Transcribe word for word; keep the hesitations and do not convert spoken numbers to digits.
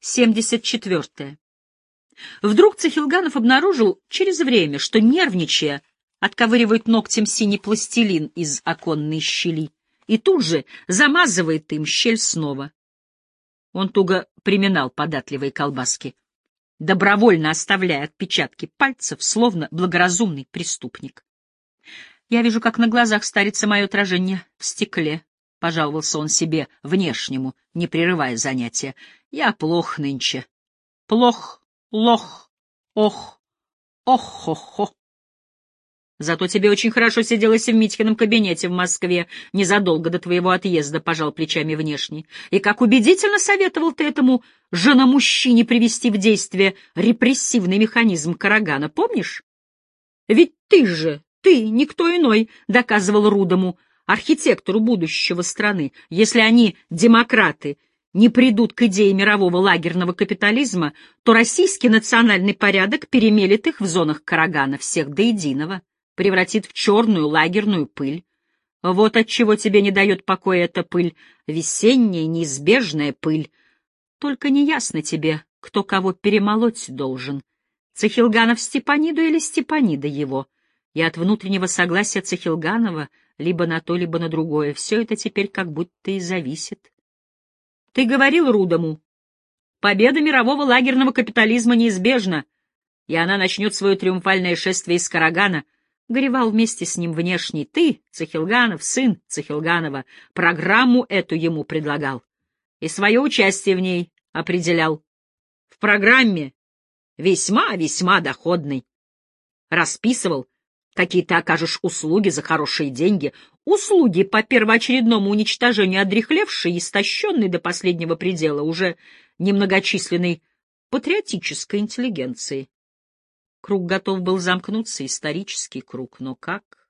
семьдесят четвёртое. Вдруг Цихилганов обнаружил через время, что, нервничая, отковыривает ногтем синий пластилин из оконной щели и тут же замазывает им щель снова. Он туго приминал податливые колбаски, добровольно оставляя отпечатки пальцев, словно благоразумный преступник. «Я вижу, как на глазах старится мое отражение в стекле», — пожаловался он себе внешнему, не прерывая занятия. «Я плох нынче. Плох, лох, ох, ох-хо-хо». «Зато тебе очень хорошо сиделось в Митькином кабинете в Москве незадолго до твоего отъезда», — пожал плечами внешний. «И как убедительно советовал ты этому женомужчине привести в действие репрессивный механизм Карагана, помнишь? Ведь ты же, ты, никто иной, доказывал Рудому, архитектору будущего страны, если они, демократы, не придут к идее мирового лагерного капитализма, то российский национальный порядок перемелет их в зонах Карагана всех до единого, превратит в черную лагерную пыль. Вот отчего тебе не дает покоя эта пыль, весенняя неизбежная пыль. Только неясно тебе, кто кого перемолоть должен, Цихилганов Степаниду или Степанида его. И от внутреннего согласия Цихилганова либо на то, либо на другое все это теперь как будто и зависит. Ты говорил Рудому, победа мирового лагерного капитализма неизбежна, и она начнет свое триумфальное шествие из Карагана. Горевал вместе с ним внешний. Ты, Цихилганов, сын Цихилганова, программу эту ему предлагал и свое участие в ней определял. В программе весьма-весьма доходной. Расписывал, какие ты окажешь услуги за хорошие деньги, услуги по первоочередному уничтожению одряхлевшей и истощенной до последнего предела уже немногочисленной патриотической интеллигенции. Круг готов был замкнуться, исторический круг, но как?